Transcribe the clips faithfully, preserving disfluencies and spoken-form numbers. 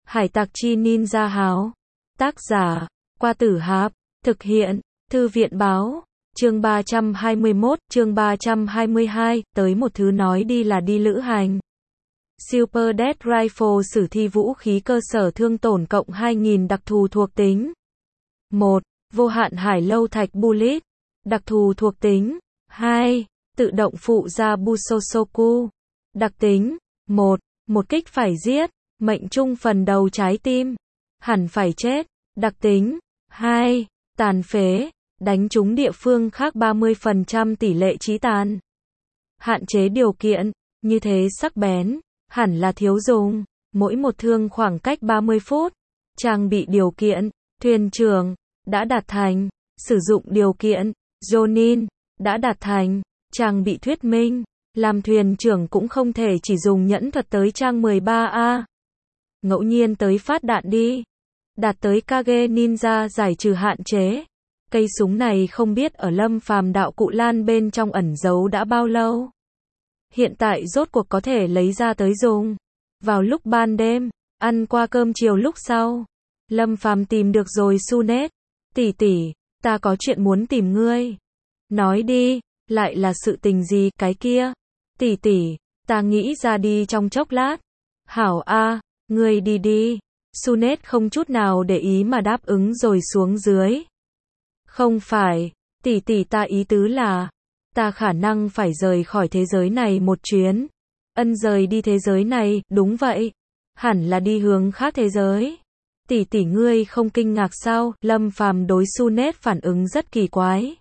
Hải tặc chi ninja háo. Tác giả, Qua Tử Hạp. Thực hiện, Thư viện báo. Chương ba trăm hai mươi mốt, chương ba trăm hai mươi hai, tới một thứ nói đi là đi lữ hành. Super Death Rifle sử thi vũ khí cơ sở thương tổn cộng hai nghìn đặc thù thuộc tính. một. Vô hạn hải lâu thạch bullet. Đặc thù thuộc tính. hai. Tự động phụ ra Busosoku. Đặc tính. một. Một kích phải giết. Mệnh trung phần đầu trái tim. Hẳn phải chết. Đặc tính. hai. Tàn phế. Đánh trúng địa phương khác ba mươi phần trăm tỷ lệ chí tàn. Hạn chế điều kiện. Như thế sắc bén. Hẳn là thiếu dùng. Mỗi một thương khoảng cách ba mươi phút. Trang bị điều kiện. Thuyền trưởng. Đã đạt thành. Sử dụng điều kiện. Jonin. Đã đạt thành. Trang bị thuyết minh. Làm thuyền trưởng cũng không thể chỉ dùng nhẫn thuật tới trang mười ba A. Ngẫu nhiên tới phát đạn đi. Đạt tới Kage Ninja giải trừ hạn chế. Cây súng này không biết ở Lâm Phàm đạo cụ lan bên trong ẩn giấu đã bao lâu. Hiện tại rốt cuộc có thể lấy ra tới dùng. Vào lúc ban đêm, ăn qua cơm chiều lúc sau. Lâm Phàm tìm được rồi Sunet. Tỷ tỷ, ta có chuyện muốn tìm ngươi. Nói đi, lại là sự tình gì cái kia? Tỷ tỷ, ta nghĩ ra đi trong chốc lát. Hảo a, ngươi đi đi. Sunet không chút nào để ý mà đáp ứng rồi xuống dưới. Không phải, tỷ tỷ ta ý tứ là, ta khả năng phải rời khỏi thế giới này một chuyến. Ân rời đi thế giới này, đúng vậy. Hẳn là đi hướng khác thế giới. Tỷ tỷ ngươi không kinh ngạc sao? Lâm Phàm đối Sunet phản ứng rất kỳ quái.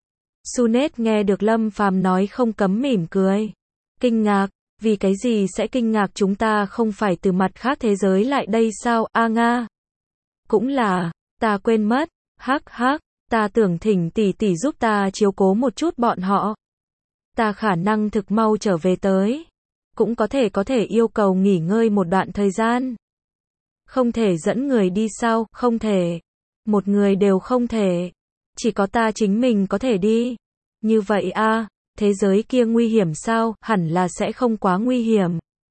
Sunet nghe được Lâm Phàm nói không cấm mỉm cười. Kinh ngạc, vì cái gì sẽ kinh ngạc, chúng ta không phải từ mặt khác thế giới lại đây sao? A nga. Cũng là, ta quên mất, hắc hắc, ta tưởng thỉnh tỷ tỷ giúp ta chiếu cố một chút bọn họ. Ta khả năng thực mau trở về tới. Cũng có thể có thể yêu cầu nghỉ ngơi một đoạn thời gian. Không thể dẫn người đi sao? Không thể. Một người đều không thể. Chỉ có ta chính mình có thể đi. Như vậy a, thế giới kia nguy hiểm sao? Hẳn là sẽ không quá nguy hiểm.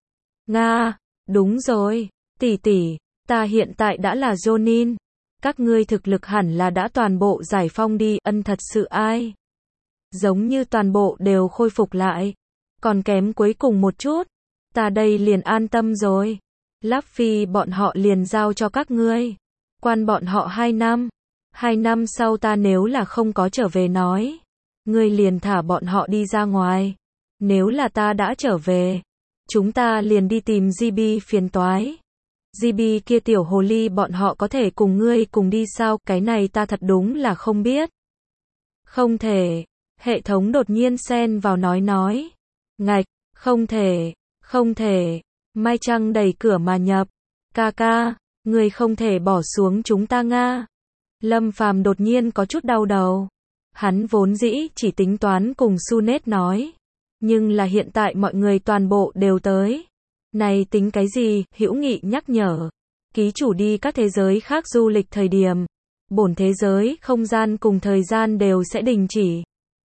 Nga, đúng rồi. Tỷ tỷ, ta hiện tại đã là Jonin. Các ngươi thực lực hẳn là đã toàn bộ giải phong đi. Ân thật sự ai? Giống như toàn bộ đều khôi phục lại. Còn kém cuối cùng một chút. Ta đây liền an tâm rồi. Luffy bọn họ liền giao cho các ngươi. Quan bọn họ hai năm. Hai năm sau ta nếu là không có trở về nói. Ngươi liền thả bọn họ đi ra ngoài. Nếu là ta đã trở về. Chúng ta liền đi tìm giê bê phiền toái. giê bê kia tiểu hồ ly bọn họ có thể cùng ngươi cùng đi sao? Cái này ta thật đúng là không biết. Không thể. Hệ thống đột nhiên xen vào nói nói. Ngạch, không thể, không thể. Mai Trăng đẩy cửa mà nhập. Ca ca, ngươi không thể bỏ xuống chúng ta nga. Lâm Phàm đột nhiên có chút đau đầu. Hắn vốn dĩ chỉ tính toán cùng Sunet nói. Nhưng là hiện tại mọi người toàn bộ đều tới. Này tính cái gì? Hữu Nghị nhắc nhở. Ký chủ đi các thế giới khác du lịch thời điểm. Bổn thế giới, không gian cùng thời gian đều sẽ đình chỉ.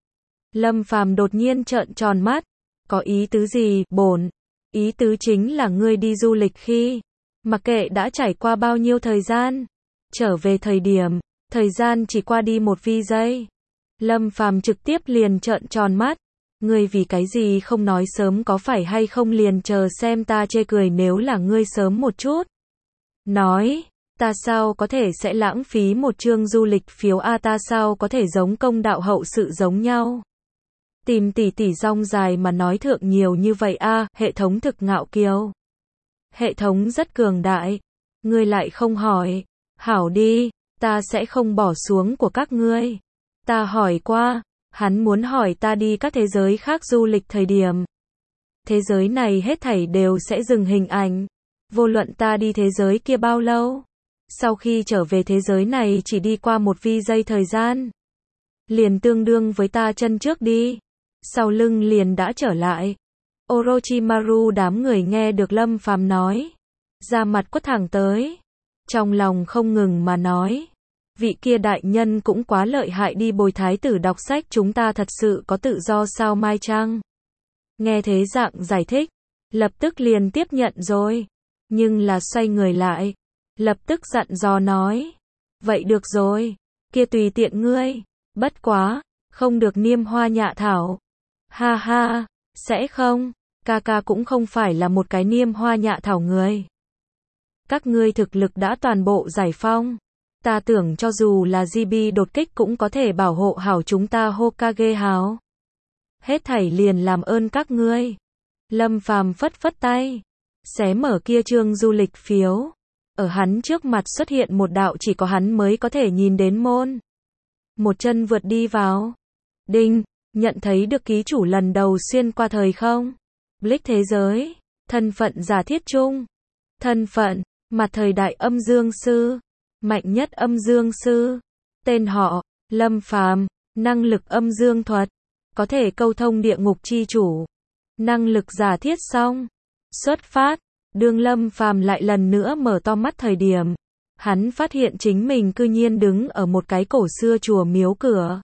Lâm Phàm đột nhiên trợn tròn mắt. Có ý tứ gì? Bổn. Ý tứ chính là ngươi đi du lịch khi. Mặc kệ đã trải qua bao nhiêu thời gian. Trở về thời điểm. Thời gian chỉ qua đi một vi giây. Lâm Phàm trực tiếp liền trợn tròn mắt. Ngươi vì cái gì không nói sớm, có phải hay không liền chờ xem ta chê cười nếu là ngươi sớm một chút. Nói, ta sao có thể sẽ lãng phí một chương du lịch phiếu a, ta sao có thể giống công đạo hậu sự giống nhau. Tìm tỷ tỷ rong dài mà nói thượng nhiều như vậy a, hệ thống thực ngạo kiêu. Hệ thống rất cường đại. Ngươi lại không hỏi. Hảo đi, ta sẽ không bỏ xuống của các ngươi. Ta hỏi qua, hắn muốn hỏi ta đi các thế giới khác du lịch thời điểm. Thế giới này hết thảy đều sẽ dừng hình ảnh. Vô luận ta đi thế giới kia bao lâu. Sau khi trở về thế giới này chỉ đi qua một vi giây thời gian. Liền tương đương với ta chân trước đi. Sau lưng liền đã trở lại. Orochimaru đám người nghe được Lâm Phàm nói. Da mặt quất thẳng tới. Trong lòng không ngừng mà nói. Vị kia đại nhân cũng quá lợi hại đi, bồi thái tử đọc sách chúng ta thật sự có tự do sao Mai Trăng? Nghe thế dạng giải thích. Lập tức liền tiếp nhận rồi. Nhưng là xoay người lại. lập tức dặn dò nói. Vậy được rồi, kia tùy tiện ngươi, bất quá, không được niêm hoa nhạ thảo. Ha ha, sẽ không, ca ca cũng không phải là một cái niêm hoa nhạ thảo người. Các ngươi thực lực đã toàn bộ giải phong. Ta tưởng cho dù là giê bê đột kích cũng có thể bảo hộ hảo chúng ta Hokage háo. Hết thảy liền làm ơn các ngươi. Lâm Phàm phất phất tay, xé mở kia chương du lịch phiếu. Ở hắn trước mặt xuất hiện một đạo chỉ có hắn mới có thể nhìn đến môn. Một chân vượt đi vào. Đinh, nhận thấy được ký chủ lần đầu xuyên qua thời không. Blick thế giới, thân phận giả thiết chung. Thân phận, mặt thời đại âm dương sư. Mạnh nhất âm dương sư. Tên họ, Lâm Phàm, năng lực âm dương thuật. Có thể câu thông địa ngục chi chủ. Năng lực giả thiết xong. Xuất phát, đương Lâm Phàm lại lần nữa mở to mắt thời điểm. Hắn phát hiện chính mình cư nhiên đứng ở một cái cổ xưa chùa miếu cửa.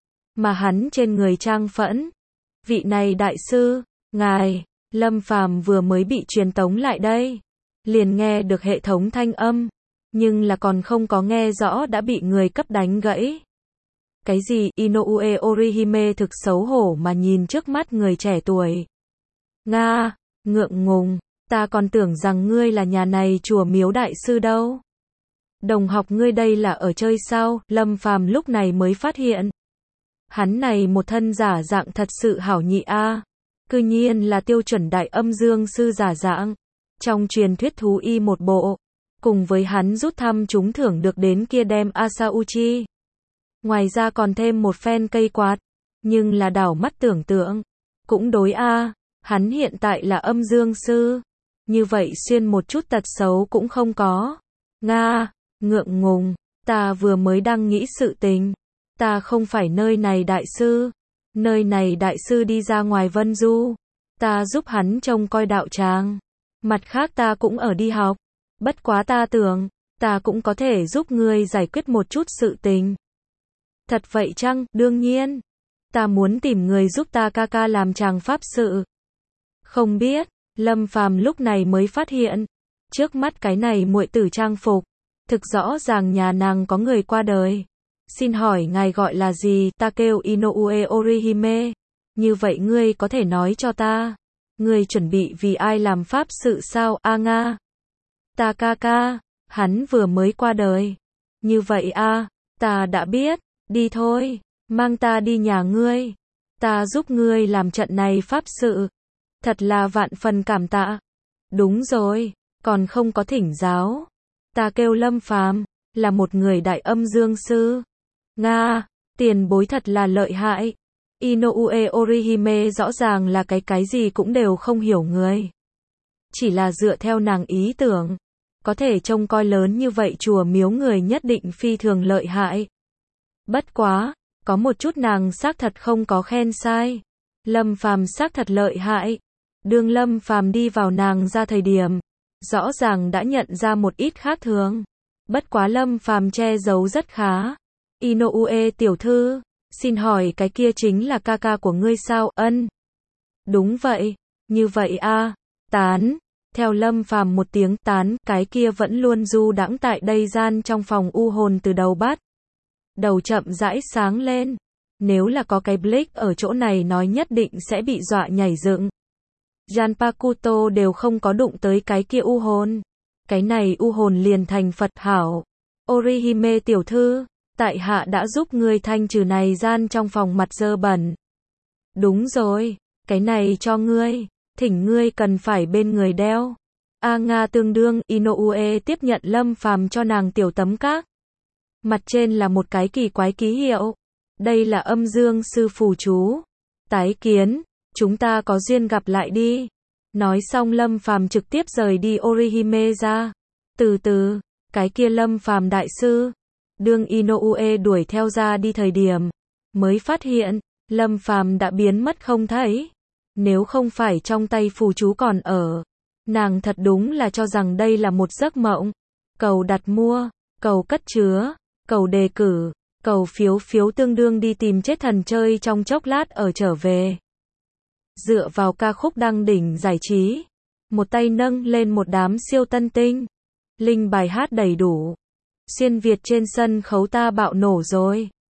Mà hắn trên người trang phẫn. Vị này đại sư, ngài, Lâm Phàm vừa mới bị truyền tống lại đây. Liền nghe được hệ thống thanh âm. Nhưng là còn không có nghe rõ đã bị người cấp đánh gãy. Cái gì? Inoue Orihime thực xấu hổ mà nhìn trước mắt người trẻ tuổi. Nga, ngượng ngùng, ta còn tưởng rằng ngươi là nhà này chùa miếu đại sư đâu. Đồng học ngươi đây là ở chơi sao? Lâm Phàm lúc này mới phát hiện. Hắn này một thân giả dạng thật sự hảo nhị a. Cư nhiên là tiêu chuẩn đại âm dương sư giả dạng. Trong truyền thuyết thú y một bộ. Cùng với hắn rút thăm trúng thưởng được đến kia đem Asauchi. Ngoài ra còn thêm một phen cây quạt. Nhưng là đảo mắt tưởng tượng. Cũng đối a, hắn hiện tại là âm dương sư. Như vậy xuyên một chút tật xấu cũng không có. Nga, ngượng ngùng, ta vừa mới đang nghĩ sự tình. Ta không phải nơi này đại sư. Nơi này đại sư đi ra ngoài Vân Du. Ta giúp hắn trông coi đạo tràng. Mặt khác ta cũng ở đi học. Bất quá ta tưởng, ta cũng có thể giúp ngươi giải quyết một chút sự tình. Thật vậy chăng? Đương nhiên. Ta muốn tìm người giúp ta ca ca làm chàng pháp sự. Không biết, Lâm Phàm lúc này mới phát hiện. Trước mắt cái này muội tử trang phục. Thực rõ ràng nhà nàng có người qua đời. Xin hỏi ngài gọi là gì? Ta kêu Inoue Orihime. Như vậy ngươi có thể nói cho ta. Ngươi chuẩn bị vì ai làm pháp sự sao? A Nga. Ta ca ca, hắn vừa mới qua đời. Như vậy a, ta đã biết, đi thôi, mang ta đi nhà ngươi. Ta giúp ngươi làm trận này pháp sự. Thật là vạn phần cảm tạ. Đúng rồi, còn không có thỉnh giáo. Ta kêu Lâm Phàm, là một người đại âm dương sư. Nga, tiền bối thật là lợi hại. Inoue Orihime rõ ràng là cái cái gì cũng đều không hiểu người. Chỉ là dựa theo nàng ý tưởng. Có thể trông coi lớn như vậy chùa miếu người nhất định phi thường lợi hại. Bất quá, có một chút nàng xác thật không có khen sai. Lâm Phàm xác thật lợi hại. Đương Lâm Phàm đi vào nàng ra thời điểm, rõ ràng đã nhận ra một ít khác thường. Bất quá Lâm Phàm che giấu rất khá. Inoue tiểu thư, xin hỏi cái kia chính là ca ca của ngươi sao? Ân. Đúng vậy, như vậy a, tán. Theo Lâm Phàm một tiếng tán, cái kia vẫn luôn du đãng tại đây gian trong phòng u hồn từ đầu bắt. Đầu chậm rãi sáng lên. Nếu là có cái Blake ở chỗ này nói nhất định sẽ bị dọa nhảy dựng. Janpakuto đều không có đụng tới cái kia u hồn. Cái này u hồn liền thành Phật hảo. Orihime tiểu thư, tại hạ đã giúp ngươi thanh trừ này gian trong phòng mặt dơ bẩn. Đúng rồi, cái này cho ngươi. Thỉnh ngươi cần phải bên người đeo. A Nga tương đương, Inoue tiếp nhận Lâm Phàm cho nàng tiểu tấm các. Mặt trên là một cái kỳ quái ký hiệu. Đây là âm dương sư phù chú. Tái kiến, chúng ta có duyên gặp lại đi. Nói xong Lâm Phàm trực tiếp rời đi Orihime ra. Từ từ, cái kia Lâm Phàm đại sư. Đương Inoue đuổi theo ra đi thời điểm. Mới phát hiện, Lâm Phàm đã biến mất không thấy. Nếu không phải trong tay phù chú còn ở, nàng thật đúng là cho rằng đây là một giấc mộng. Cầu đặt mua, cầu cất chứa, cầu đề cử, cầu phiếu phiếu tương đương đi tìm chết thần chơi trong chốc lát ở trở về. Dựa vào ca khúc đăng đỉnh giải trí, một tay nâng lên một đám siêu tân tinh. Linh bài hát đầy đủ. Xuyên Việt trên sân khấu ta bạo nổ rồi.